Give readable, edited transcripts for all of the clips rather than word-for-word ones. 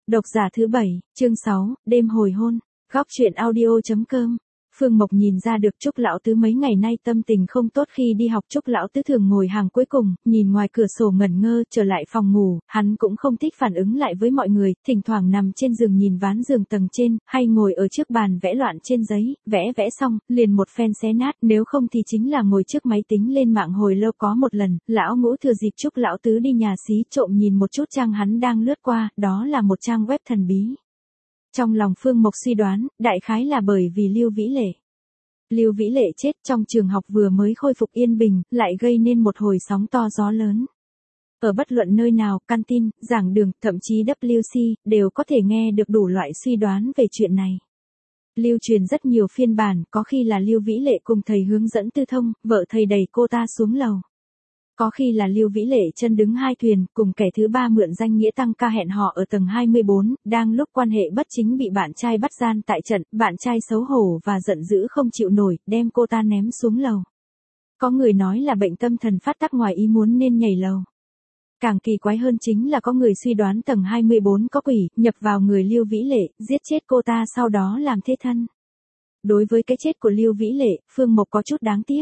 Độc giả thứ 7, chương 6, đêm hồi hôn. Góc truyện audio.com. Phương Mộc nhìn ra được Trúc lão tứ mấy ngày nay tâm tình không tốt khi đi học. Trúc lão tứ thường ngồi hàng cuối cùng, nhìn ngoài cửa sổ ngẩn ngơ. Trở lại phòng ngủ, hắn cũng không thích phản ứng lại với mọi người, thỉnh thoảng nằm trên giường nhìn ván giường tầng trên, hay ngồi ở trước bàn vẽ loạn trên giấy, vẽ xong, liền một phen xé nát, nếu không thì chính là ngồi trước máy tính lên mạng hồi lâu. Có một lần, lão Ngũ thừa dịp Trúc lão tứ đi nhà xí trộm nhìn một chút trang hắn đang lướt qua, đó là một trang web thần bí. Trong lòng Phương Mộc suy đoán, đại khái là bởi vì Lưu Vĩ Lệ. Lưu Vĩ Lệ chết trong trường học vừa mới khôi phục yên bình, lại gây nên một hồi sóng to gió lớn. Ở bất luận nơi nào, căn tin, giảng đường, thậm chí WC, đều có thể nghe được đủ loại suy đoán về chuyện này. Lưu truyền rất nhiều phiên bản, có khi là Lưu Vĩ Lệ cùng thầy hướng dẫn tư thông, vợ thầy đẩy cô ta xuống lầu. Có khi là Lưu Vĩ Lệ chân đứng hai thuyền, cùng kẻ thứ ba mượn danh nghĩa tăng ca hẹn họ ở tầng 24, đang lúc quan hệ bất chính bị bạn trai bắt gian tại trận, bạn trai xấu hổ và giận dữ không chịu nổi, đem cô ta ném xuống lầu. Có người nói là bệnh tâm thần phát tác ngoài ý muốn nên nhảy lầu. Càng kỳ quái hơn chính là có người suy đoán tầng 24 có quỷ, nhập vào người Lưu Vĩ Lệ, giết chết cô ta sau đó làm thế thân. Đối với cái chết của Lưu Vĩ Lệ, Phương Mộc có chút đáng tiếc.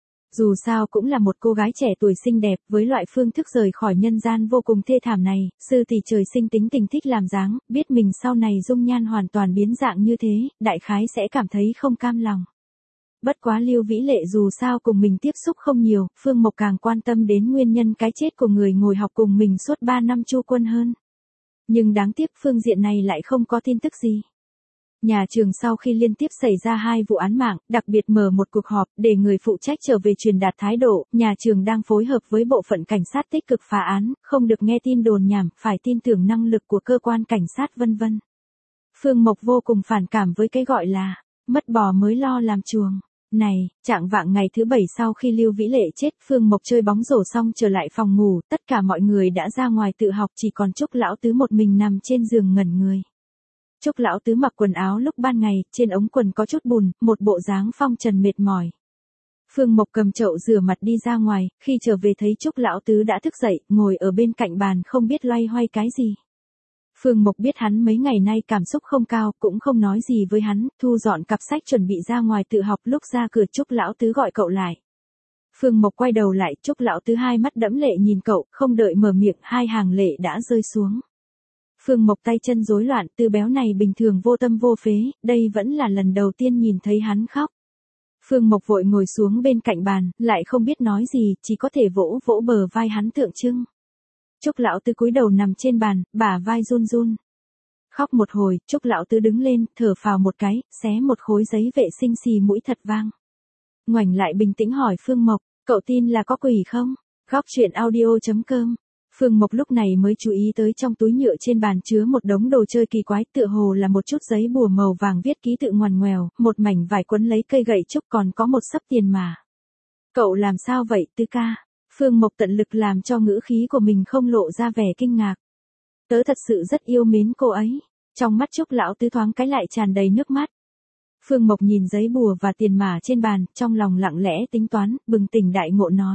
Dù sao cũng là một cô gái trẻ tuổi xinh đẹp, với loại phương thức rời khỏi nhân gian vô cùng thê thảm này, sư tỷ trời sinh tính tình thích làm dáng, biết mình sau này dung nhan hoàn toàn biến dạng như thế, đại khái sẽ cảm thấy không cam lòng. Bất quá Lưu Vĩ Lệ dù sao cùng mình tiếp xúc không nhiều, Phương Mộc càng quan tâm đến nguyên nhân cái chết của người ngồi học cùng mình suốt 3 năm Chu Quân hơn. Nhưng đáng tiếc phương diện này lại không có tin tức gì. Nhà trường sau khi liên tiếp xảy ra 2 vụ án mạng, đặc biệt mở một cuộc họp để người phụ trách trở về truyền đạt thái độ, nhà trường đang phối hợp với bộ phận cảnh sát tích cực phá án, không được nghe tin đồn nhảm, phải tin tưởng năng lực của cơ quan cảnh sát vân vân. Phương Mộc vô cùng phản cảm với cái gọi là mất bò mới lo làm chuồng. Này, trạng vạng ngày thứ 7 sau khi Lưu Vĩ Lệ chết, Phương Mộc chơi bóng rổ xong trở lại phòng ngủ, tất cả mọi người đã ra ngoài tự học, chỉ còn Trúc lão tứ một mình nằm trên giường ngẩn người. Trúc lão tứ mặc quần áo lúc ban ngày, trên ống quần có chút bùn, một bộ dáng phong trần mệt mỏi. Phương Mộc cầm chậu rửa mặt đi ra ngoài, khi trở về thấy Trúc lão tứ đã thức dậy, ngồi ở bên cạnh bàn không biết loay hoay cái gì. Phương Mộc biết hắn mấy ngày nay cảm xúc không cao, cũng không nói gì với hắn, thu dọn cặp sách chuẩn bị ra ngoài tự học. Lúc ra cửa Trúc lão tứ gọi cậu lại. Phương Mộc quay đầu lại, Trúc lão tứ hai mắt đẫm lệ nhìn cậu, không đợi mở miệng, 2 hàng lệ đã rơi xuống. Phương Mộc tay chân rối loạn, Tư béo này bình thường vô tâm vô phế, đây vẫn là lần đầu tiên nhìn thấy hắn khóc. Phương Mộc vội ngồi xuống bên cạnh bàn, lại không biết nói gì, chỉ có thể vỗ vỗ bờ vai hắn tượng trưng. Trúc lão tứ cúi đầu nằm trên bàn, bả vai run run. Khóc một hồi, Trúc lão tứ đứng lên, thở phào một cái, xé một khối giấy vệ sinh xì mũi thật vang. Ngoảnh lại bình tĩnh hỏi Phương Mộc, cậu tin là có quỷ không? Góc truyện audio.com. Phương Mộc lúc này mới chú ý tới trong túi nhựa trên bàn chứa một đống đồ chơi kỳ quái, tựa hồ là một chút giấy bùa màu vàng viết ký tự ngoằn ngoèo, một mảnh vải quấn lấy cây gậy trúc, còn có một xấp tiền mà. Cậu làm sao vậy Tứ ca? Phương Mộc tận lực làm cho ngữ khí của mình không lộ ra vẻ kinh ngạc. Tớ thật sự rất yêu mến cô ấy. Trong mắt Trúc lão tứ thoáng cái lại tràn đầy nước mắt. Phương Mộc nhìn giấy bùa và tiền mà trên bàn, trong lòng lặng lẽ tính toán, bừng tỉnh đại ngộ nói.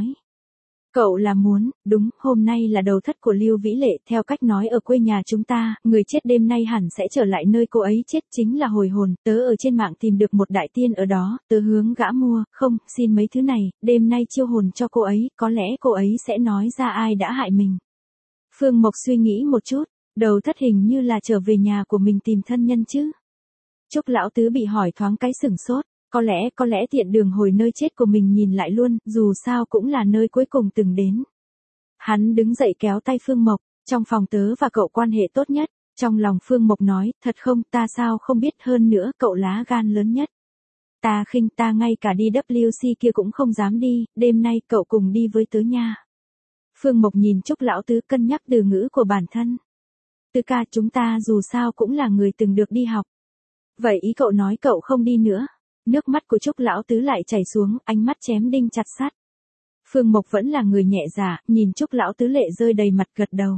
Cậu là muốn, đúng, hôm nay là đầu thất của Lưu Vĩ Lệ, theo cách nói ở quê nhà chúng ta, người chết đêm nay hẳn sẽ trở lại nơi cô ấy chết, chính là hồi hồn. Tớ ở trên mạng tìm được một đại tiên ở đó, tớ hướng gã mua, không, xin mấy thứ này, đêm nay chiêu hồn cho cô ấy, có lẽ cô ấy sẽ nói ra ai đã hại mình. Phương Mộc suy nghĩ một chút, đầu thất hình như là trở về nhà của mình tìm thân nhân chứ. Trúc lão tứ bị hỏi thoáng cái sửng sốt. Có lẽ tiện đường hồi nơi chết của mình nhìn lại luôn, dù sao cũng là nơi cuối cùng từng đến. Hắn đứng dậy kéo tay Phương Mộc, trong phòng tớ và cậu quan hệ tốt nhất. Trong lòng Phương Mộc nói, thật không, ta sao không biết, hơn nữa cậu lá gan lớn nhất. Ta khinh, ta ngay cả đi WC kia cũng không dám đi, đêm nay cậu cùng đi với tớ nha. Phương Mộc nhìn Trúc lão tứ cân nhắc từ ngữ của bản thân. Tứ ca, chúng ta dù sao cũng là người từng được đi học. Vậy ý cậu nói cậu không đi nữa? Nước mắt của Trúc lão tứ lại chảy xuống, ánh mắt chém đinh chặt sắt. Phương Mộc vẫn là người nhẹ dạ, nhìn Trúc lão tứ lệ rơi đầy mặt gật đầu.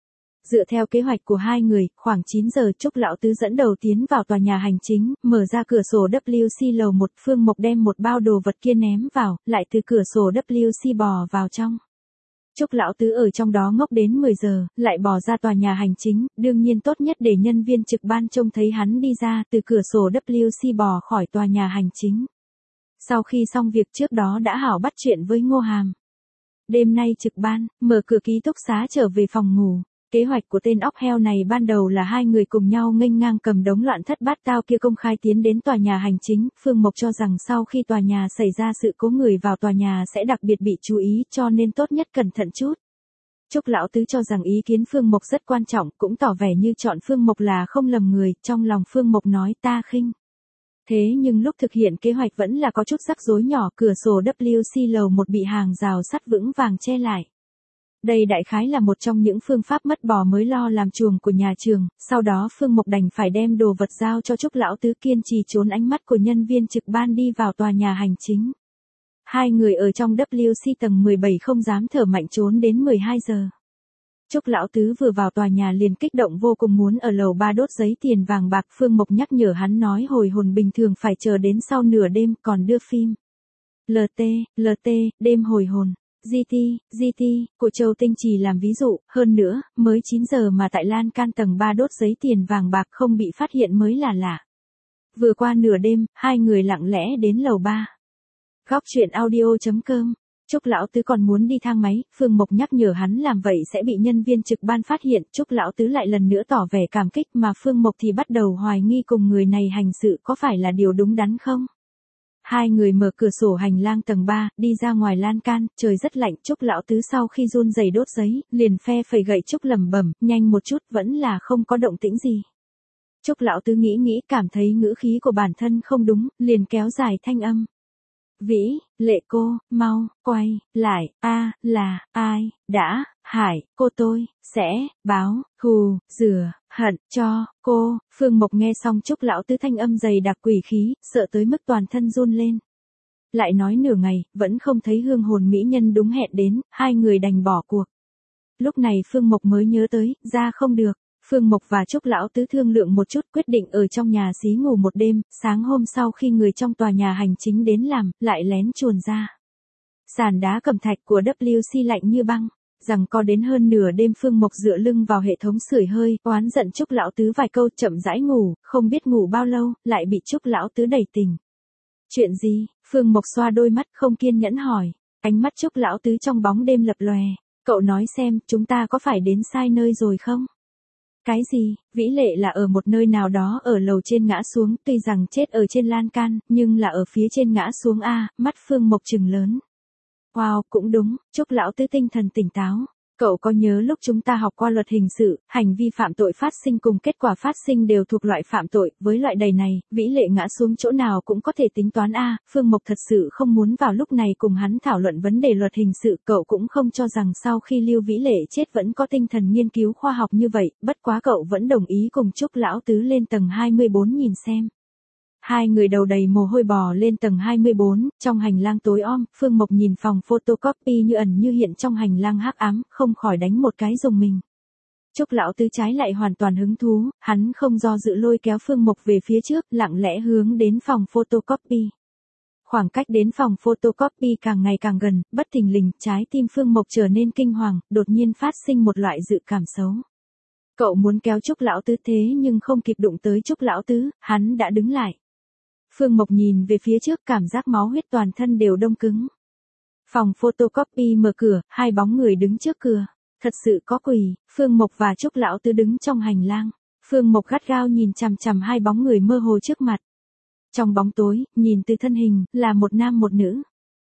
Dựa theo kế hoạch của hai người, khoảng 9 giờ Trúc lão tứ dẫn đầu tiến vào tòa nhà hành chính, mở ra cửa sổ WC lầu 1, Phương Mộc đem một bao đồ vật kia ném vào, lại từ cửa sổ WC bò vào trong. Trúc lão tứ ở trong đó ngốc đến 10 giờ, lại bỏ ra tòa nhà hành chính, đương nhiên tốt nhất để nhân viên trực ban trông thấy hắn đi ra từ cửa sổ WC bò khỏi tòa nhà hành chính. Sau khi xong việc trước đó đã hảo bắt chuyện với Ngô Hàm. Đêm nay trực ban, mở cửa ký túc xá trở về phòng ngủ. Kế hoạch của tên óc heo này ban đầu là hai người cùng nhau nghênh ngang cầm đống loạn thất bát tao kia công khai tiến đến tòa nhà hành chính. Phương Mộc cho rằng sau khi tòa nhà xảy ra sự cố người vào tòa nhà sẽ đặc biệt bị chú ý cho nên tốt nhất cẩn thận chút. Trúc lão tứ cho rằng ý kiến Phương Mộc rất quan trọng, cũng tỏ vẻ như chọn Phương Mộc là không lầm người, trong lòng Phương Mộc nói ta khinh. Thế nhưng lúc thực hiện kế hoạch vẫn là có chút rắc rối nhỏ, cửa sổ WC lầu 1 bị hàng rào sắt vững vàng che lại. Đây đại khái là một trong những phương pháp mất bò mới lo làm chuồng của nhà trường, sau đó Phương Mộc đành phải đem đồ vật giao cho Trúc lão tứ kiên trì trốn ánh mắt của nhân viên trực ban đi vào tòa nhà hành chính. Hai người ở trong WC tầng 17 không dám thở mạnh trốn đến 12 giờ. Trúc lão tứ vừa vào tòa nhà liền kích động vô cùng muốn ở lầu 3 đốt giấy tiền vàng bạc. Phương Mộc nhắc nhở hắn nói hồi hồn bình thường phải chờ đến sau nửa đêm còn đưa phim. LT, đêm hồi hồn. GT, của Châu Tinh Trì làm ví dụ, hơn nữa, mới 9 giờ mà tại lan can tầng 3 đốt giấy tiền vàng bạc không bị phát hiện mới là lạ. Vừa qua nửa đêm, hai người lặng lẽ đến lầu 3. Góc truyện audio.com. Trúc lão tứ còn muốn đi thang máy, Phương Mộc nhắc nhở hắn làm vậy sẽ bị nhân viên trực ban phát hiện. Trúc lão tứ lại lần nữa tỏ vẻ cảm kích mà Phương Mộc thì bắt đầu hoài nghi cùng người này hành sự có phải là điều đúng đắn không. Hai người mở cửa sổ hành lang tầng 3, đi ra ngoài lan can, trời rất lạnh. Trúc lão tứ sau khi run rẩy đốt giấy, liền phe phẩy gậy trúc lẩm bẩm, nhanh một chút, vẫn là không có động tĩnh gì. Trúc lão tứ nghĩ cảm thấy ngữ khí của bản thân không đúng, liền kéo dài thanh âm. Vĩ, Lệ cô, mau, quay, lại, là, ai, đã, hại, cô tôi, sẽ, báo, thù, rửa, hận, cho, cô. Phương Mộc nghe xong Trúc lão tứ thanh âm dày đặc quỷ khí, sợ tới mức toàn thân run lên. Lại nói nửa ngày, vẫn không thấy hương hồn mỹ nhân đúng hẹn đến, hai người đành bỏ cuộc. Lúc này Phương Mộc mới nhớ tới, ra không được. Phương Mộc và Trúc lão tứ thương lượng một chút quyết định ở trong nhà xí ngủ một đêm, sáng hôm sau khi người trong tòa nhà hành chính đến làm, lại lén chuồn ra. Sàn đá cẩm thạch của WC lạnh như băng, rằng có đến hơn nửa đêm Phương Mộc dựa lưng vào hệ thống sưởi hơi, oán giận Trúc lão tứ vài câu chậm rãi ngủ, không biết ngủ bao lâu, lại bị Trúc lão tứ đẩy tỉnh. Chuyện gì? Phương Mộc xoa đôi mắt không kiên nhẫn hỏi, ánh mắt Trúc lão tứ trong bóng đêm lập lòe, cậu nói xem, chúng ta có phải đến sai nơi rồi không? Cái gì, Vĩ Lệ là ở một nơi nào đó ở lầu trên ngã xuống, tuy rằng chết ở trên lan can, nhưng là ở phía trên ngã xuống a. Mắt Phương Mộc trừng lớn. Wow, cũng đúng, Trúc lão tứ tinh thần tỉnh táo. Cậu có nhớ lúc chúng ta học qua luật hình sự, hành vi phạm tội phát sinh cùng kết quả phát sinh đều thuộc loại phạm tội, với loại đầy này, Vĩ Lệ ngã xuống chỗ nào cũng có thể tính toán a. Phương Mộc thật sự không muốn vào lúc này cùng hắn thảo luận vấn đề luật hình sự, cậu cũng không cho rằng sau khi Lưu Vĩ Lệ chết vẫn có tinh thần nghiên cứu khoa học như vậy, bất quá cậu vẫn đồng ý cùng Trúc lão tứ lên tầng 24 nhìn xem. Hai người đầu đầy mồ hôi bò lên tầng 24, trong hành lang tối om, Phương Mộc nhìn phòng photocopy như ẩn như hiện trong hành lang hắc ám, không khỏi đánh một cái rùng mình. Trúc lão tứ trái lại hoàn toàn hứng thú, hắn không do dự lôi kéo Phương Mộc về phía trước, lặng lẽ hướng đến phòng photocopy. Khoảng cách đến phòng photocopy càng ngày càng gần, bất thình lình, trái tim Phương Mộc trở nên kinh hoàng, đột nhiên phát sinh một loại dự cảm xấu. Cậu muốn kéo Trúc lão tứ thế nhưng không kịp đụng tới Trúc lão tứ, hắn đã đứng lại. Phương Mộc nhìn về phía trước cảm giác máu huyết toàn thân đều đông cứng. Phòng photocopy mở cửa, hai bóng người đứng trước cửa. Thật sự có quỷ, Phương Mộc và Trúc lão tứ đứng trong hành lang. Phương Mộc gắt gao nhìn chằm chằm hai bóng người mơ hồ trước mặt. Trong bóng tối, nhìn từ thân hình, là một nam một nữ.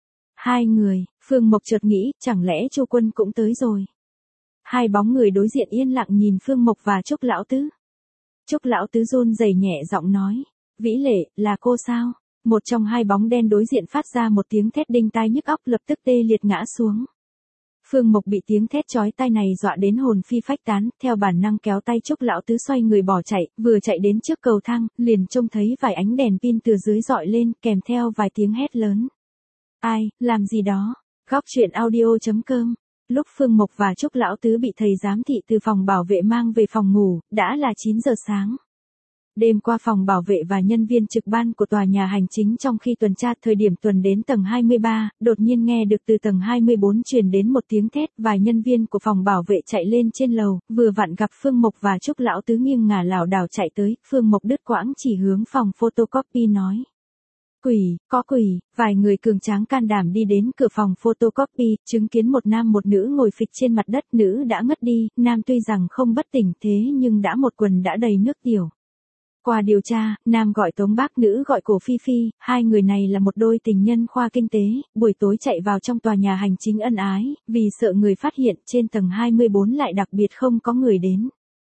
Hai người, Phương Mộc chợt nghĩ, chẳng lẽ Chu Quân cũng tới rồi. Hai bóng người đối diện yên lặng nhìn Phương Mộc và Trúc lão tứ. Trúc lão tứ run rẩy nhẹ giọng nói. Vĩ Lệ, là cô sao? Một trong hai bóng đen đối diện phát ra một tiếng thét đinh tai nhức óc lập tức tê liệt ngã xuống. Phương Mộc bị tiếng thét chói tai này dọa đến hồn phi phách tán, theo bản năng kéo tay Trúc lão tứ xoay người bỏ chạy, vừa chạy đến trước cầu thang, liền trông thấy vài ánh đèn pin từ dưới dọi lên, kèm theo vài tiếng hét lớn. Ai, làm gì đó? Góc truyện audio.com. Lúc Phương Mộc và Trúc lão tứ bị thầy giám thị từ phòng bảo vệ mang về phòng ngủ, đã là 9 giờ sáng. Đêm qua phòng bảo vệ và nhân viên trực ban của tòa nhà hành chính trong khi tuần tra thời điểm tuần đến tầng 23, đột nhiên nghe được từ tầng 24 truyền đến một tiếng thét, vài nhân viên của phòng bảo vệ chạy lên trên lầu, vừa vặn gặp Phương Mộc và Trúc Lão Tứ nghiêng ngả lảo đảo chạy tới, Phương Mộc đứt quãng chỉ hướng phòng photocopy nói. Quỷ, có quỷ, vài người cường tráng can đảm đi đến cửa phòng photocopy, chứng kiến một nam một nữ ngồi phịch trên mặt đất, nữ đã ngất đi, nam tuy rằng không bất tỉnh thế nhưng đã một quần đã đầy nước tiểu. Qua điều tra, nam gọi Tống Bác, nữ gọi Cổ Phi Phi, hai người này là một đôi tình nhân khoa kinh tế, buổi tối chạy vào trong tòa nhà hành chính ân ái, vì sợ người phát hiện trên tầng 24 lại đặc biệt không có người đến.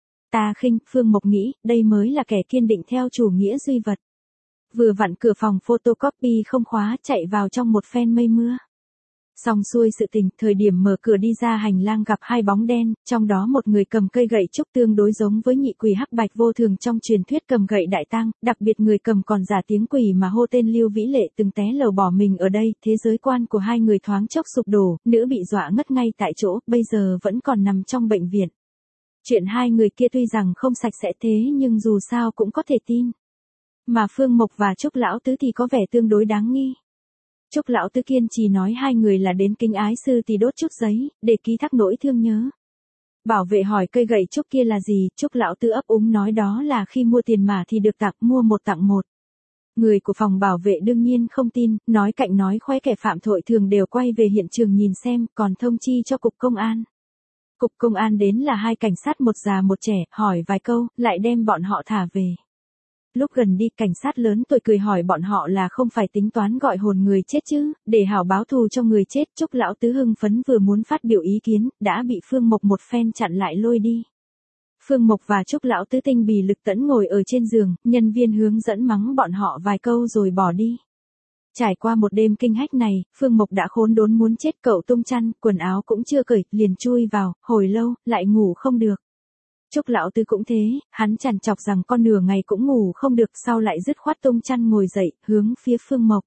Ta khinh, Phương Mộc nghĩ, đây mới là kẻ kiên định theo chủ nghĩa duy vật. Vừa vặn cửa phòng photocopy không khóa, chạy vào trong một phen mây mưa. Xong xuôi sự tình, thời điểm mở cửa đi ra hành lang gặp hai bóng đen, trong đó một người cầm cây gậy trúc tương đối giống với nhị quỷ hắc bạch vô thường trong truyền thuyết cầm gậy đại tang, đặc biệt người cầm còn giả tiếng quỷ mà hô tên Lưu Vĩ Lệ từng té lầu bỏ mình ở đây, thế giới quan của hai người thoáng chốc sụp đổ, nữ bị dọa ngất ngay tại chỗ, bây giờ vẫn còn nằm trong bệnh viện. Chuyện hai người kia tuy rằng không sạch sẽ thế nhưng dù sao cũng có thể tin. Mà Phương Mộc và Trúc Lão Tứ thì có vẻ tương đối đáng nghi. Trúc Lão Tứ kiên trì nói hai người là đến Kính Ái Sư thì đốt chút giấy, để ký thác nỗi thương nhớ. Bảo vệ hỏi cây gậy trúc kia là gì, Trúc Lão Tứ ấp úng nói đó là khi mua tiền mà thì được tặng, mua một tặng một. Người của phòng bảo vệ đương nhiên không tin, nói cạnh nói khoe kẻ phạm tội thường đều quay về hiện trường nhìn xem, còn thông chi cho cục công an. Cục công an đến là hai cảnh sát một già một trẻ, hỏi vài câu, lại đem bọn họ thả về. Lúc gần đi, cảnh sát lớn tuổi cười hỏi bọn họ là không phải tính toán gọi hồn người chết chứ, để hảo báo thù cho người chết. Trúc Lão Tứ hưng phấn vừa muốn phát biểu ý kiến, đã bị Phương Mộc một phen chặn lại lôi đi. Phương Mộc và Trúc Lão Tứ tinh bì lực tẫn ngồi ở trên giường, nhân viên hướng dẫn mắng bọn họ vài câu rồi bỏ đi. Trải qua một đêm kinh hách này, Phương Mộc đã khốn đốn muốn chết, cậu tung chăn, quần áo cũng chưa cởi, liền chui vào, hồi lâu, lại ngủ không được. Trúc Lão Tứ cũng thế, hắn trằn trọc rằng con nửa ngày cũng ngủ không được, sau lại dứt khoát tung chăn ngồi dậy, hướng phía Phương Mộc.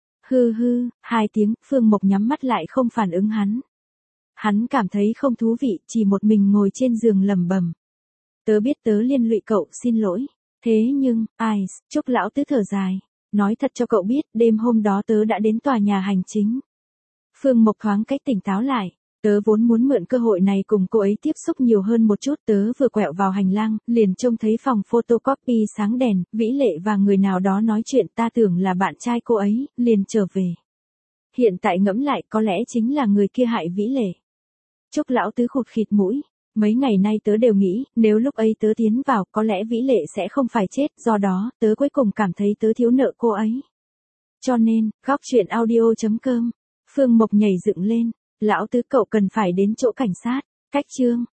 Hư hư, 2 tiếng, Phương Mộc nhắm mắt lại không phản ứng hắn. Hắn cảm thấy không thú vị, chỉ một mình ngồi trên giường lẩm bẩm. Tớ biết tớ liên lụy cậu, xin lỗi. Thế nhưng, ai, Trúc Lão Tứ thở dài. Nói thật cho cậu biết, đêm hôm đó tớ đã đến tòa nhà hành chính. Phương Mộc thoáng cách tỉnh táo lại. Tớ vốn muốn mượn cơ hội này cùng cô ấy tiếp xúc nhiều hơn một chút, tớ vừa quẹo vào hành lang, liền trông thấy phòng photocopy sáng đèn, Vĩ Lệ và người nào đó nói chuyện, ta tưởng là bạn trai cô ấy, liền trở về. Hiện tại ngẫm lại có lẽ chính là người kia hại Vĩ Lệ. Trúc Lão Tứ khụt khịt mũi, mấy ngày nay tớ đều nghĩ, nếu lúc ấy tớ tiến vào, có lẽ Vĩ Lệ sẽ không phải chết, do đó, tớ cuối cùng cảm thấy tớ thiếu nợ cô ấy. Cho nên, góc chuyện audio.com, Phương Mộc nhảy dựng lên. Lão Tứ cậu cần phải đến chỗ cảnh sát. Cách chương.